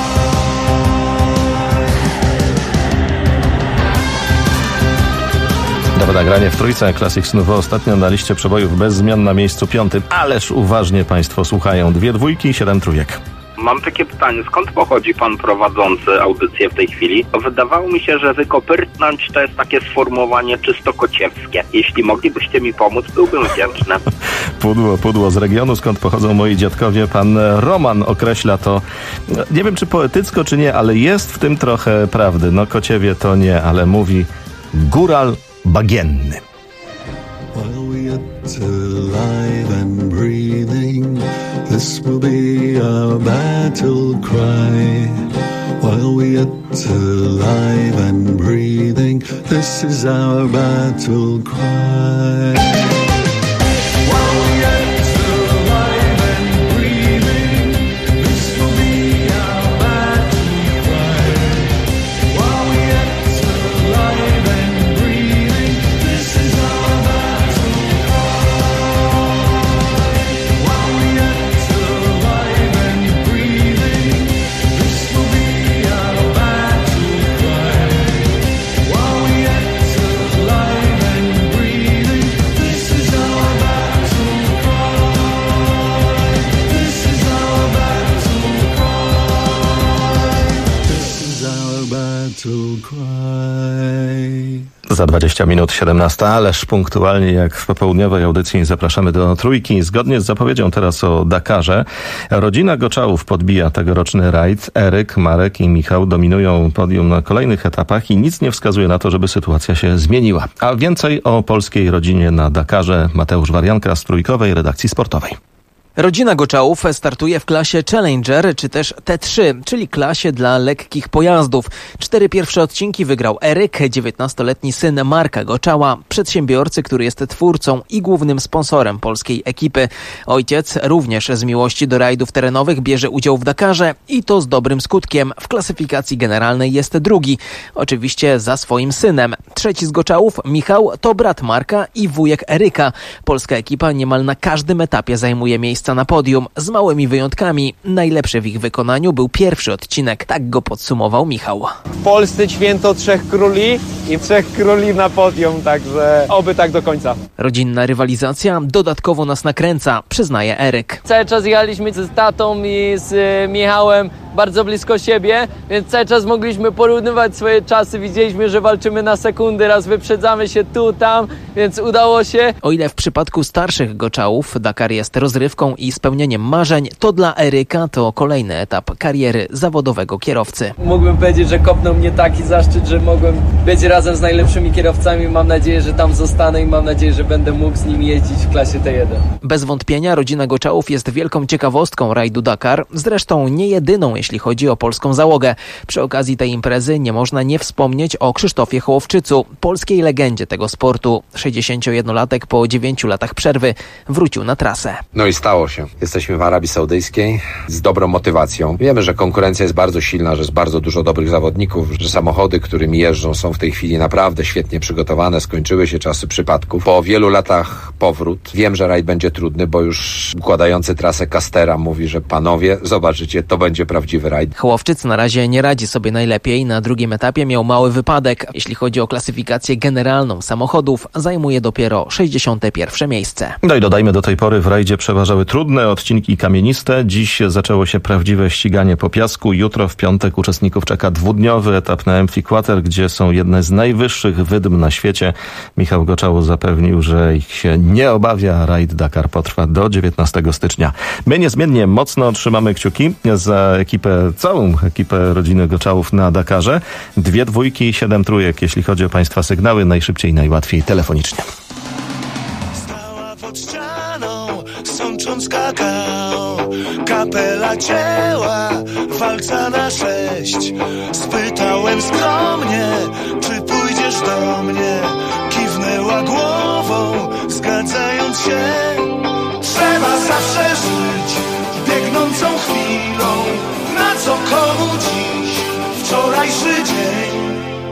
Dobre nagranie w trójce Classics Nouveau ostatnio na liście przebojów bez zmian na miejscu 5. Ależ uważnie Państwo słuchają. 2 dwójki, 7 trójek. Mam takie pytanie, skąd pochodzi pan prowadzący audycję w tej chwili? Wydawało mi się, że wykopyrtnąć to jest takie sformułowanie czysto kociewskie. Jeśli moglibyście mi pomóc, byłbym wdzięczny. Pudło z regionu, skąd pochodzą moi dziadkowie. Pan Roman określa to, nie wiem czy poetycko, czy nie, ale jest w tym trochę prawdy. No Kociewie to nie, ale mówi góral bagienny. While we yet alive and breathing, this will be our battle cry. While we yet alive and breathing, this is our battle cry. While we yet alive and breathing, this will be our battle cry. While we yet alive and breathing, this is our battle cry. While we yet alive and breathing, this will be our battle cry. While we yet alive and breathing, this is our battle cry. This is our battle cry. This is our battle cry. Za 20 minut 17, ależ punktualnie jak w popołudniowej audycji zapraszamy do trójki. Zgodnie z zapowiedzią teraz o Dakarze, rodzina Goczałów podbija tegoroczny rajd. Eryk, Marek i Michał dominują podium na kolejnych etapach i nic nie wskazuje na to, żeby sytuacja się zmieniła. A więcej o polskiej rodzinie na Dakarze Mateusz Warianka z trójkowej redakcji sportowej. Rodzina Goczałów startuje w klasie Challenger, czy też T3, czyli klasie dla lekkich pojazdów. 4 pierwsze odcinki wygrał Eryk, 19-letni syn Marka Goczała, przedsiębiorcy, który jest twórcą i głównym sponsorem polskiej ekipy. Ojciec również z miłości do rajdów terenowych bierze udział w Dakarze i to z dobrym skutkiem. W klasyfikacji generalnej jest drugi, oczywiście za swoim synem. Trzeci z Goczałów, Michał, to brat Marka i wujek Eryka. Polska ekipa niemal na każdym etapie zajmuje miejsca na podium, z małymi wyjątkami. Najlepszy w ich wykonaniu był pierwszy odcinek. Tak go podsumował Michał. W Polsce święto 3 króli i 3 króli na podium, także oby tak do końca. Rodzinna rywalizacja dodatkowo nas nakręca, przyznaje Eryk. Cały czas jechaliśmy z tatą i z Michałem bardzo blisko siebie, więc cały czas mogliśmy porównywać swoje czasy. Widzieliśmy, że walczymy na sekundy, raz wyprzedzamy się tu, tam, więc udało się. O ile w przypadku starszych goczałów Dakar jest rozrywką i spełnieniem marzeń, to dla Eryka to kolejny etap kariery zawodowego kierowcy. Mógłbym powiedzieć, że kopnął mnie taki zaszczyt, że mogłem być razem z najlepszymi kierowcami. Mam nadzieję, że tam zostanę i mam nadzieję, że będę mógł z nim jeździć w klasie T1. Bez wątpienia rodzina goczałów jest wielką ciekawostką rajdu Dakar, zresztą nie jedyną, jeśli chodzi o polską załogę. Przy okazji tej imprezy nie można nie wspomnieć o Krzysztofie Hołowczycu, polskiej legendzie tego sportu. 61-latek po 9 latach przerwy wrócił na trasę. No i stało się. Jesteśmy w Arabii Saudyjskiej z dobrą motywacją. Wiemy, że konkurencja jest bardzo silna, że jest bardzo dużo dobrych zawodników, że samochody, którymi jeżdżą, są w tej chwili naprawdę świetnie przygotowane. Skończyły się czasy przypadków. Po wielu latach powrót. Wiem, że rajd będzie trudny, bo już układający trasę Castera mówi, że panowie, zobaczycie, to będzie prawdziwy rajd. Hołowczyc na razie nie radzi sobie najlepiej. Na drugim etapie miał mały wypadek. Jeśli chodzi o klasyfikację generalną samochodów, zajmuje dopiero 61. miejsce. No i dodajmy, do tej pory w rajdzie przeważały trudne odcinki kamieniste. Dziś zaczęło się prawdziwe ściganie po piasku. Jutro w piątek uczestników czeka dwudniowy etap na Amphitheater, gdzie są jedne z najwyższych wydm na świecie. Michał Goczał zapewnił, że ich się nie obawia. Rajd Dakar potrwa do 19 stycznia. My niezmiennie mocno trzymamy kciuki za ekipę, całą ekipę rodziny Goczałów na Dakarze. 2 dwójki i 7 trójek, jeśli chodzi o państwa sygnały, najszybciej, najłatwiej telefonicznie. Stała pod ścianą, sącząc kakao, kapela cięła, walca na 6. Spytałem skromnie, czy pójdziesz do mnie? Kiwnęła głową, zgadzając się. Trzeba zawsze żyć biegnącą chwilą, na co komu dziś wczorajszy dzień.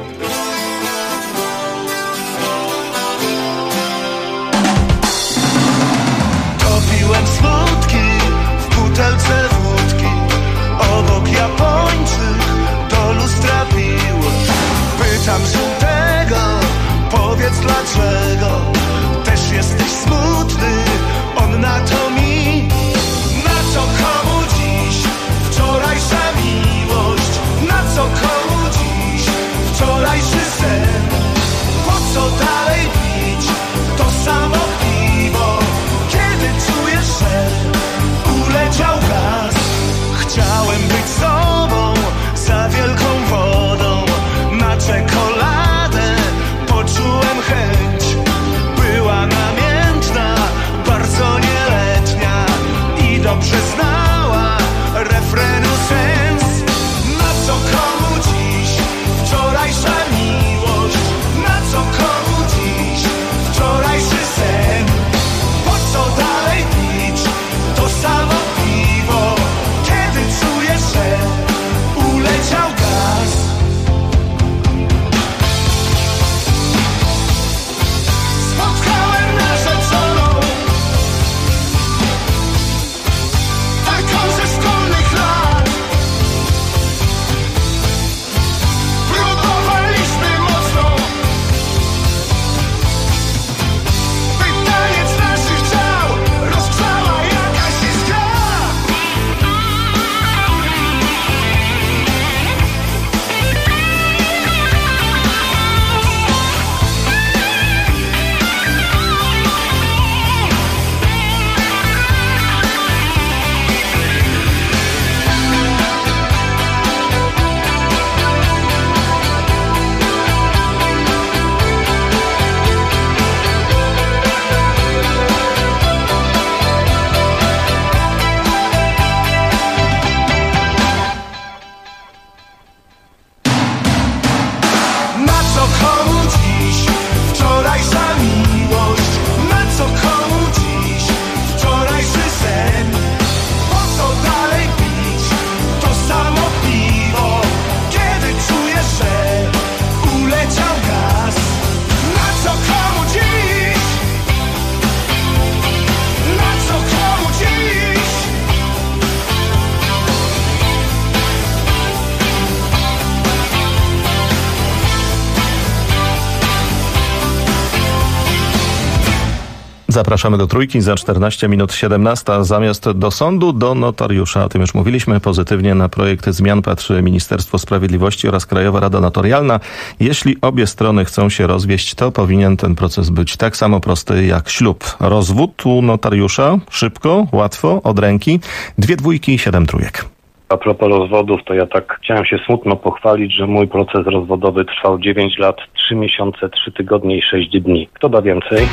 Topiłem smutki w butelce wódki, obok Japończyk do lustra pił. Pytam żółtego, powiedz dlaczego też jesteś smutny, on na to mi. Na co komu dziś Zapraszamy do Trójki za 14 minut 17. Zamiast do sądu, do notariusza. O tym już mówiliśmy. Pozytywnie na projekt zmian patrzy Ministerstwo Sprawiedliwości oraz Krajowa Rada Notarialna. Jeśli obie strony chcą się rozwieść, to powinien ten proces być tak samo prosty jak ślub. Rozwód u notariusza szybko, łatwo, od ręki. 2 dwójki i 7 trójek. A propos rozwodów, to ja tak chciałem się smutno pochwalić, że mój proces rozwodowy trwał 9 lat, 3 miesiące, 3 tygodnie i 6 dni. Kto da więcej?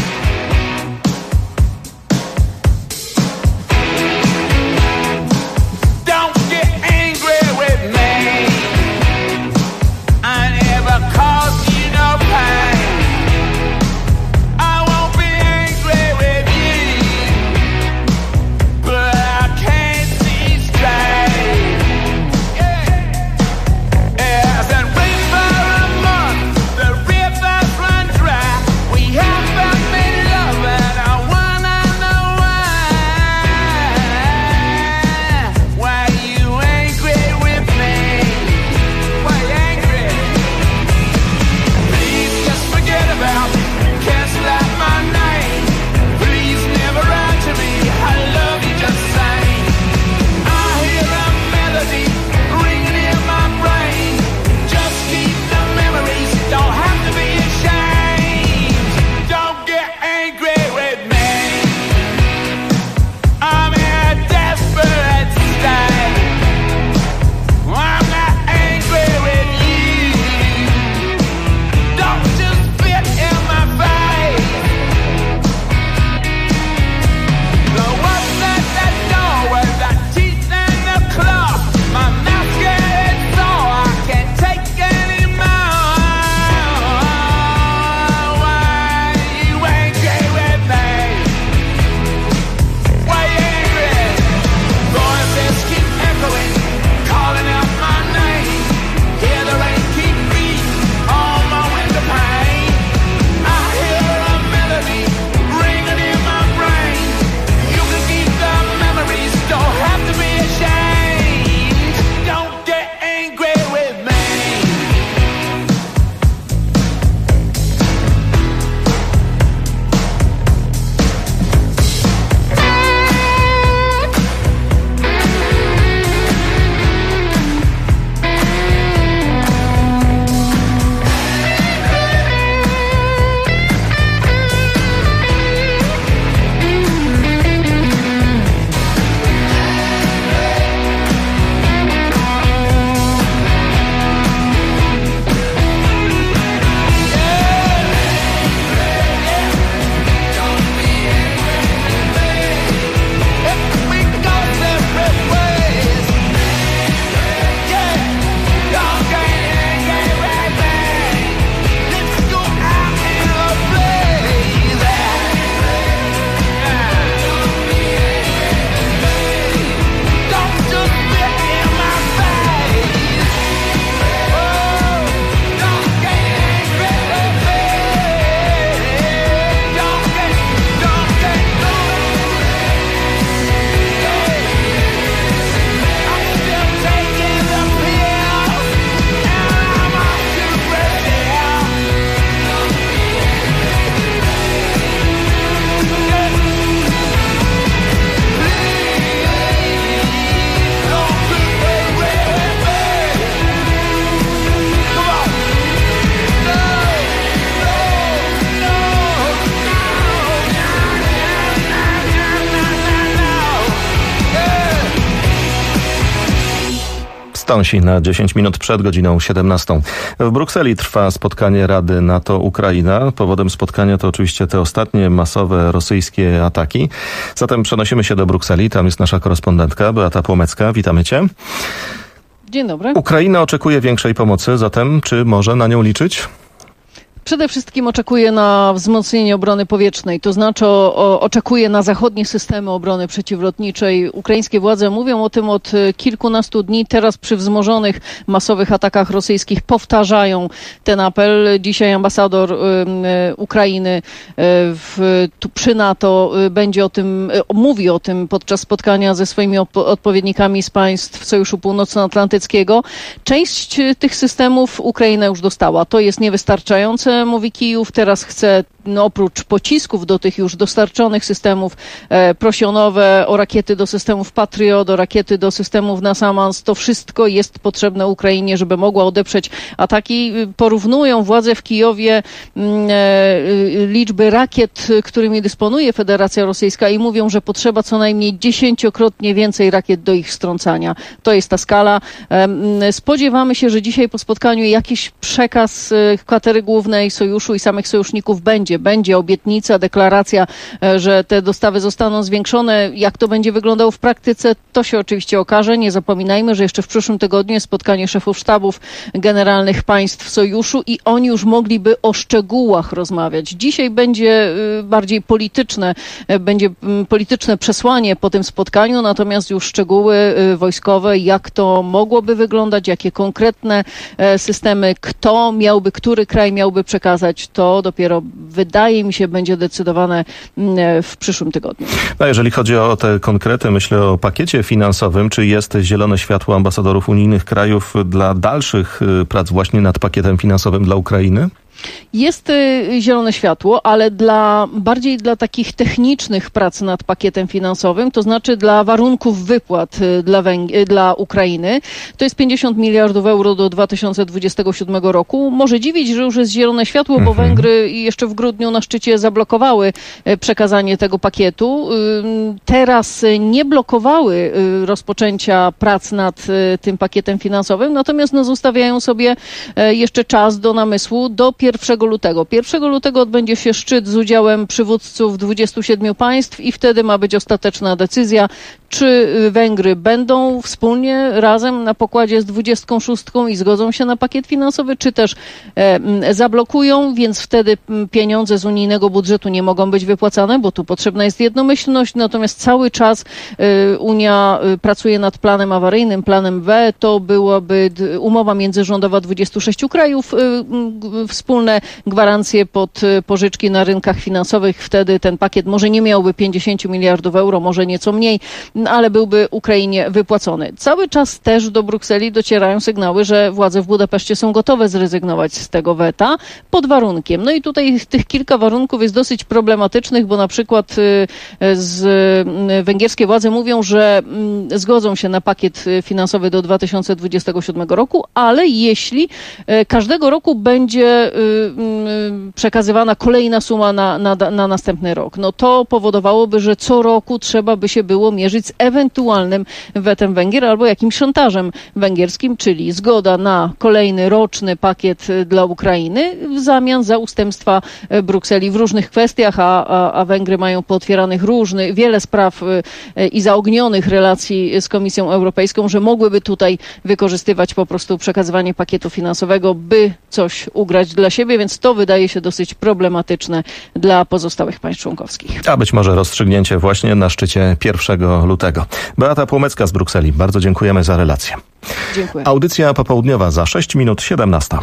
Stąsi na 10 minut przed godziną 17. W Brukseli trwa spotkanie Rady NATO-Ukraina. Powodem spotkania to oczywiście te ostatnie masowe rosyjskie ataki. Zatem przenosimy się do Brukseli. Tam jest nasza korespondentka Beata Płomecka. Witamy Cię. Dzień dobry. Ukraina oczekuje większej pomocy, zatem czy może na nią liczyć? Przede wszystkim oczekuje na wzmocnienie obrony powietrznej, to znaczy oczekuje na zachodnie systemy obrony przeciwlotniczej. Ukraińskie władze mówią o tym od kilkunastu dni. Teraz przy wzmożonych masowych atakach rosyjskich powtarzają ten apel. Dzisiaj ambasador Ukrainy przy NATO mówi o tym podczas spotkania ze swoimi odpowiednikami z państw Sojuszu Północnoatlantyckiego. Część tych systemów Ukraina już dostała. To jest niewystarczające. mówi Kijów. Teraz chce oprócz pocisków do tych już dostarczonych systemów prosi o nowe, o rakiety do systemów Patriot, o rakiety do systemów NASAMS. To wszystko jest potrzebne Ukrainie, żeby mogła odeprzeć ataki. Porównują władze w Kijowie liczby rakiet, którymi dysponuje Federacja Rosyjska i mówią, że potrzeba co najmniej 10-krotnie więcej rakiet do ich strącania. To jest ta skala. Spodziewamy się, że dzisiaj po spotkaniu jakiś przekaz kwatery głównej sojuszu i samych sojuszników będzie obietnica, deklaracja, że te dostawy zostaną zwiększone. Jak to będzie wyglądało w praktyce, to się oczywiście okaże. Nie zapominajmy, że jeszcze w przyszłym tygodniu jest spotkanie szefów sztabów generalnych państw sojuszu i oni już mogliby o szczegółach rozmawiać. Dzisiaj będzie bardziej będzie polityczne przesłanie po tym spotkaniu, natomiast już szczegóły wojskowe, jak to mogłoby wyglądać, jakie konkretne systemy, który kraj miałby przekazać, to dopiero wydaje mi się będzie decydowane w przyszłym tygodniu. A jeżeli chodzi o te konkrety, myślę o pakiecie finansowym, czy jest zielone światło ambasadorów unijnych krajów dla dalszych prac właśnie nad pakietem finansowym dla Ukrainy? Jest zielone światło, ale bardziej dla takich technicznych prac nad pakietem finansowym, to znaczy dla warunków wypłat dla Ukrainy. To jest 50 miliardów euro do 2027 roku. Może dziwić, że już jest zielone światło, bo Węgry jeszcze w grudniu na szczycie zablokowały przekazanie tego pakietu. Teraz nie blokowały rozpoczęcia prac nad tym pakietem finansowym, natomiast zostawiają sobie jeszcze czas do namysłu do 1 lutego. 1 lutego odbędzie się szczyt z udziałem przywódców 27 państw i wtedy ma być ostateczna decyzja, czy Węgry będą wspólnie razem na pokładzie z 26 i zgodzą się na pakiet finansowy, czy też zablokują, więc wtedy pieniądze z unijnego budżetu nie mogą być wypłacane, bo tu potrzebna jest jednomyślność, natomiast cały czas Unia pracuje nad planem awaryjnym, planem B. To byłaby umowa międzyrządowa 26 krajów, wspólne gwarancje pod pożyczki na rynkach finansowych. Wtedy ten pakiet może nie miałby 50 miliardów euro, może nieco mniej, ale byłby Ukrainie wypłacony. Cały czas też do Brukseli docierają sygnały, że władze w Budapeszcie są gotowe zrezygnować z tego weta pod warunkiem. No i tutaj tych kilka warunków jest dosyć problematycznych, bo na przykład węgierskie władze mówią, że zgodzą się na pakiet finansowy do 2027 roku, ale jeśli każdego roku będzie przekazywana kolejna suma na następny rok, no to powodowałoby, że co roku trzeba by się było mierzyć z ewentualnym wetem Węgier albo jakimś szantażem węgierskim, czyli zgoda na kolejny roczny pakiet dla Ukrainy w zamian za ustępstwa Brukseli w różnych kwestiach, a Węgry mają pootwieranych wiele spraw i zaognionych relacji z Komisją Europejską, że mogłyby tutaj wykorzystywać po prostu przekazywanie pakietu finansowego, by coś ugrać dla siebie, więc to wydaje się dosyć problematyczne dla pozostałych państw członkowskich. A być może rozstrzygnięcie właśnie na szczycie 1 lutego. Beata Płomecka z Brukseli. Bardzo dziękujemy za relację. Dziękuję. Audycja popołudniowa za 6 minut 17.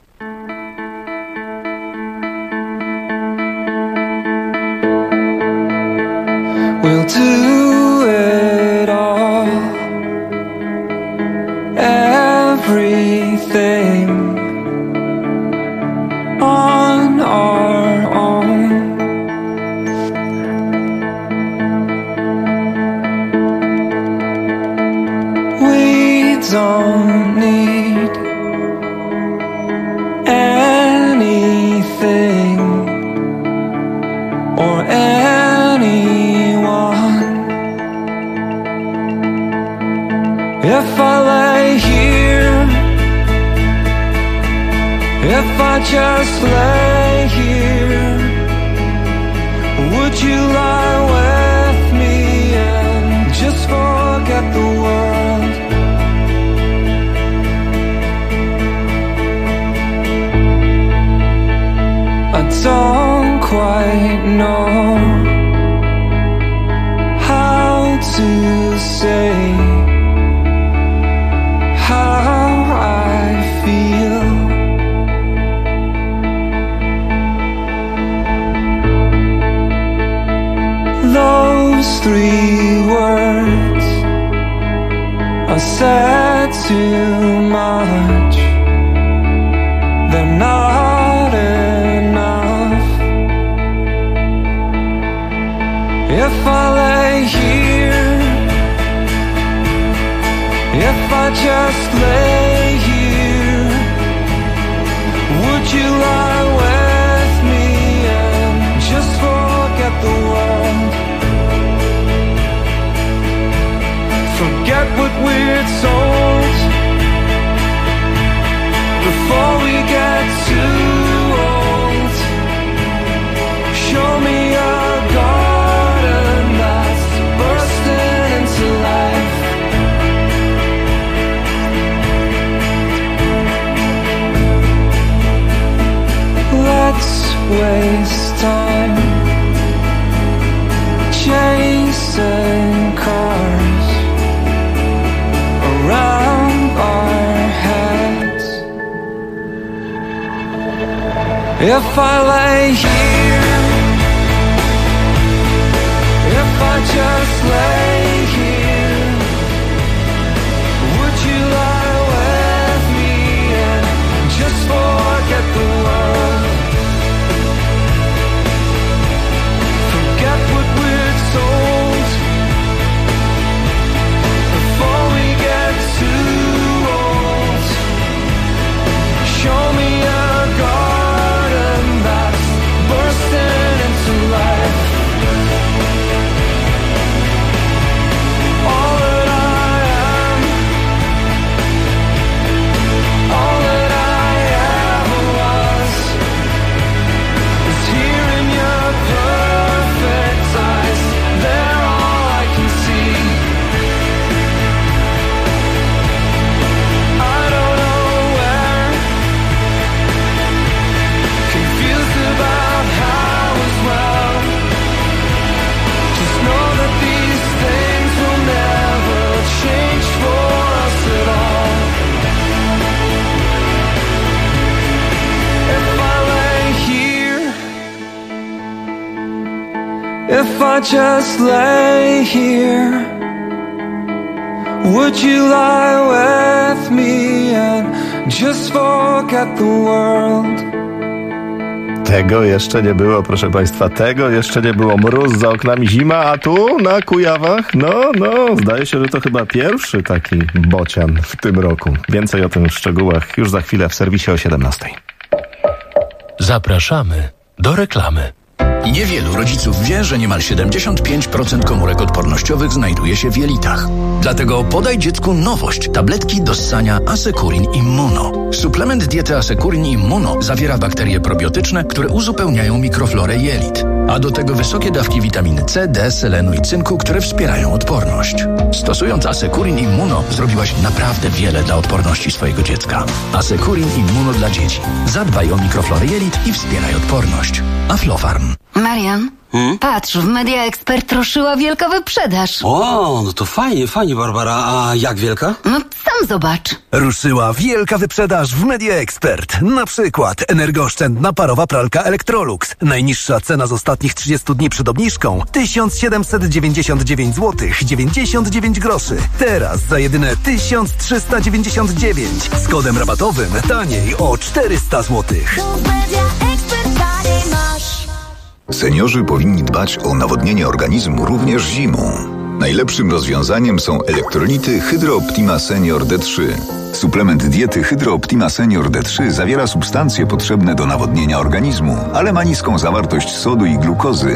We'll do it all. Everything on our own. We don't need anything or anyone. If I lay here, if I just lay here, would you lie with me and just forget the world? I don't quite know how to say how I feel. Those 3 words are said too much. They're not enough. I just lay here, would you lie with me and just forget the world? Forget what we're told before we get too old. Show me a garden that's bursting into life. Let's waste time chasing cars around our heads. If I lay here, if I just lay here, would you lie with me and just forget the world? Forget what we're told before we get too old. Show me a garden that's bursting into life. All that I am, all that I ever was, is here in your perfect eyes. They're all I can see. I don't know where, confused about how as well. Just know that these things will never change for us at all. If I lay here, if I just lay here, would you lie with me and just forget the world? Tego jeszcze nie było, proszę Państwa, tego jeszcze nie było. Mróz za oknami, zima, a tu na Kujawach, zdaje się, że to chyba pierwszy taki bocian w tym roku. Więcej o tym w szczegółach już za chwilę w serwisie o 17:00. Zapraszamy do reklamy. Niewielu rodziców wie, że niemal 75% komórek odpornościowych znajduje się w jelitach. Dlatego podaj dziecku nowość, tabletki do ssania Asekurin Immuno. Suplement diety Asekurin Immuno zawiera bakterie probiotyczne, które uzupełniają mikroflorę jelit. A do tego wysokie dawki witaminy C, D, selenu i cynku, które wspierają odporność. Stosując Asekurin Immuno zrobiłaś naprawdę wiele dla odporności swojego dziecka. Asekurin Immuno dla dzieci. Zadbaj o mikroflorę jelit i wspieraj odporność. Aflofarm. Marian, patrz, w Media Expert ruszyła wielka wyprzedaż. O, no to fajnie, Barbara. A jak wielka? No, sam zobacz. Ruszyła wielka wyprzedaż w Media Expert. Na przykład energooszczędna parowa pralka Electrolux. Najniższa cena z ostatnich 30 dni przed obniżką 1799 zł 99 groszy. Teraz za jedyne 1399. Z kodem rabatowym taniej o 400 zł. Seniorzy powinni dbać o nawodnienie organizmu również zimą. Najlepszym rozwiązaniem są elektrolity Hydro Optima Senior D3. Suplement diety Hydro Optima Senior D3 zawiera substancje potrzebne do nawodnienia organizmu, ale ma niską zawartość sodu i glukozy,